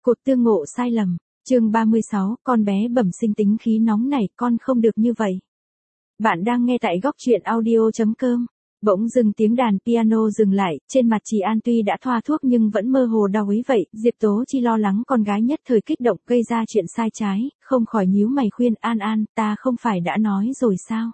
Cột tương ngộ sai lầm. Chương 36, con bé bẩm sinh tính khí nóng này, con không được như vậy. Bạn đang nghe tại góc truyện audio.com. Bỗng dừng tiếng đàn piano dừng lại, trên mặt chị An tuy đã thoa thuốc nhưng vẫn mơ hồ đau ý vậy, Diệp Tố Chi lo lắng con gái nhất thời kích động gây ra chuyện sai trái, không khỏi nhíu mày khuyên An An, ta không phải đã nói rồi sao?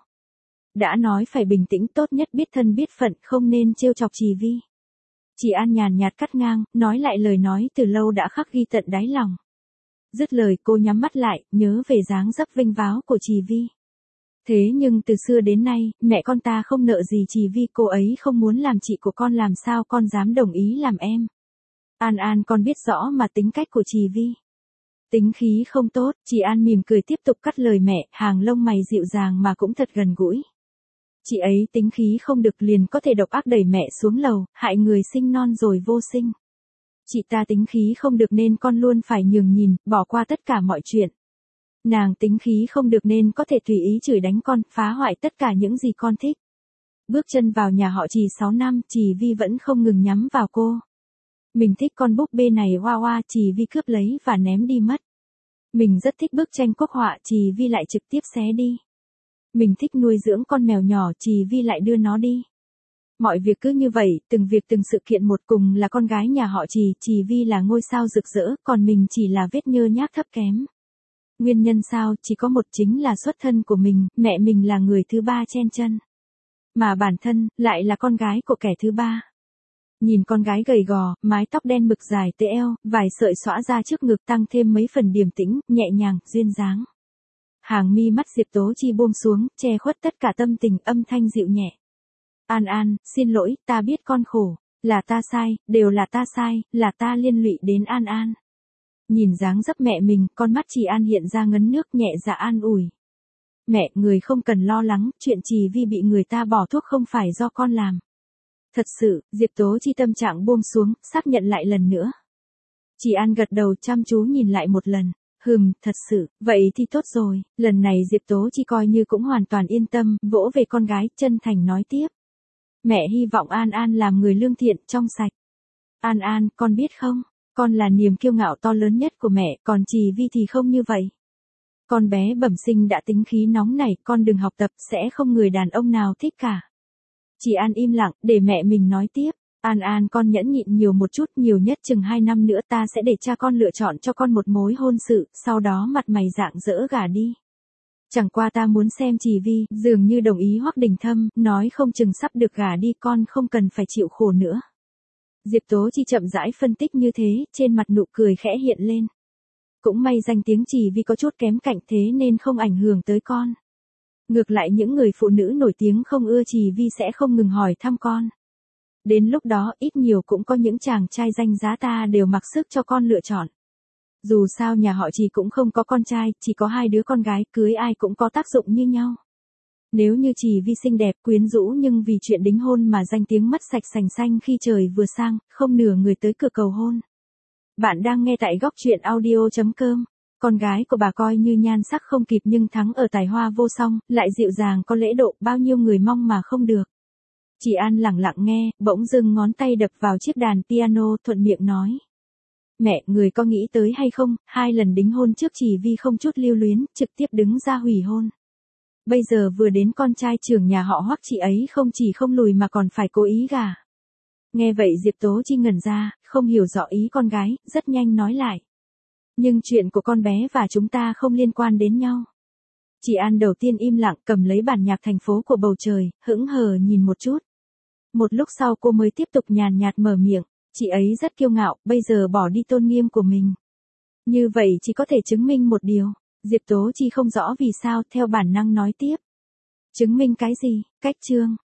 Đã nói phải bình tĩnh, tốt nhất biết thân biết phận, không nên trêu chọc chị Vi. Chị An nhàn nhạt cắt ngang, nói lại lời nói từ lâu đã khắc ghi tận đáy lòng. Dứt lời cô nhắm mắt lại, nhớ về dáng dấp vinh váo của chị Vi. Thế nhưng từ xưa đến nay, mẹ con ta không nợ gì chị Vi, cô ấy không muốn làm chị của con, làm sao con dám đồng ý làm em. An An, con biết rõ mà tính cách của chị Vi. Tính khí không tốt, chị An mỉm cười tiếp tục cắt lời mẹ, hàng lông mày dịu dàng mà cũng thật gần gũi. Chị ấy tính khí không được liền có thể độc ác đẩy mẹ xuống lầu, hại người sinh non rồi vô sinh. Chị ta tính khí không được nên con luôn phải nhường nhìn, bỏ qua tất cả mọi chuyện. Nàng tính khí không được nên có thể tùy ý chửi đánh con, phá hoại tất cả những gì con thích. Bước chân vào nhà họ Trì 6 năm, Trì Vi vẫn không ngừng nhắm vào cô. Mình thích con búp bê này hoa hoa, Trì Vi cướp lấy và ném đi mất. Mình rất thích bức tranh quốc họa, Trì Vi lại trực tiếp xé đi. Mình thích nuôi dưỡng con mèo nhỏ, Trì Vi lại đưa nó đi. Mọi việc cứ như vậy, từng việc từng sự kiện một, cùng là con gái nhà họ Trì, Trì Vi là ngôi sao rực rỡ, còn mình chỉ là vết nhơ nhác thấp kém. Nguyên nhân sao, chỉ có một, chính là xuất thân của mình, mẹ mình là người thứ ba chen chân. Mà bản thân, lại là con gái của kẻ thứ ba. Nhìn con gái gầy gò, mái tóc đen mực dài tới eo, vài sợi xõa ra trước ngực tăng thêm mấy phần điềm tĩnh, nhẹ nhàng, duyên dáng. Hàng mi mắt Diệp Tố Chi buông xuống, che khuất tất cả tâm tình, âm thanh dịu nhẹ. An An, xin lỗi, ta biết con khổ, là ta sai, đều là ta sai, là ta liên lụy đến An An. Nhìn dáng dấp mẹ mình, con mắt chị An hiện ra ngấn nước, nhẹ dạ an ủi. Mẹ, người không cần lo lắng, chuyện Trì Vi bị người ta bỏ thuốc không phải do con làm. Thật sự, Diệp Tố Chi tâm trạng buông xuống, xác nhận lại lần nữa. Chị An gật đầu chăm chú nhìn lại một lần. Thật sự, vậy thì tốt rồi, lần này Diệp Tố Chi coi như cũng hoàn toàn yên tâm, vỗ về con gái, chân thành nói tiếp. Mẹ hy vọng An An làm người lương thiện, trong sạch. An An, con biết không, con là niềm kiêu ngạo to lớn nhất của mẹ, còn Trì Vi thì không như vậy. Con bé bẩm sinh đã tính khí nóng này, con đừng học tập, sẽ không người đàn ông nào thích cả. Chị An im lặng, để mẹ mình nói tiếp. An An, con nhẫn nhịn nhiều một chút, nhiều nhất chừng 2 năm nữa ta sẽ để cha con lựa chọn cho con một mối hôn sự, sau đó mặt mày rạng rỡ gả đi. Chẳng qua ta muốn xem Trì Vi, dường như đồng ý Hoắc Đình Thâm, nói không chừng sắp được gả đi, con không cần phải chịu khổ nữa. Diệp Tố Chi chậm rãi phân tích như thế, trên mặt nụ cười khẽ hiện lên. Cũng may danh tiếng Trì Vi có chút kém cạnh thế nên không ảnh hưởng tới con. Ngược lại những người phụ nữ nổi tiếng không ưa Trì Vi sẽ không ngừng hỏi thăm con. Đến lúc đó ít nhiều cũng có những chàng trai danh giá ta đều mặc sức cho con lựa chọn. Dù sao nhà họ Trì cũng không có con trai, chỉ có 2 đứa con gái, cưới ai cũng có tác dụng như nhau. Nếu như Trì Vi xinh đẹp quyến rũ nhưng vì chuyện đính hôn mà danh tiếng mất sạch sành xanh khi trời vừa sang, không nửa người tới cửa cầu hôn. Bạn đang nghe tại góc truyện audio.com. Con gái của bà coi như nhan sắc không kịp nhưng thắng ở tài hoa vô song, lại dịu dàng có lễ độ, bao nhiêu người mong mà không được. Chị An lẳng lặng nghe, bỗng dưng ngón tay đập vào chiếc đàn piano, thuận miệng nói. Mẹ, người có nghĩ tới hay không, 2 lần đính hôn trước Trì Vi không chút lưu luyến, trực tiếp đứng ra hủy hôn. Bây giờ vừa đến con trai trưởng nhà họ Hoắc, chị ấy không chỉ không lùi mà còn phải cố ý gả. Nghe vậy Diệp Tố Chi ngẩn ra, không hiểu rõ ý con gái, rất nhanh nói lại. Nhưng chuyện của con bé và chúng ta không liên quan đến nhau. Chị An đầu tiên im lặng, cầm lấy bản nhạc thành phố của bầu trời, hững hờ nhìn một chút. Một lúc sau cô mới tiếp tục nhàn nhạt mở miệng, chị ấy rất kiêu ngạo, bây giờ bỏ đi tôn nghiêm của mình. Như vậy chỉ có thể chứng minh một điều. Diệp Tố Chi không rõ vì sao, theo bản năng nói tiếp. Chứng minh cái gì, cách chương.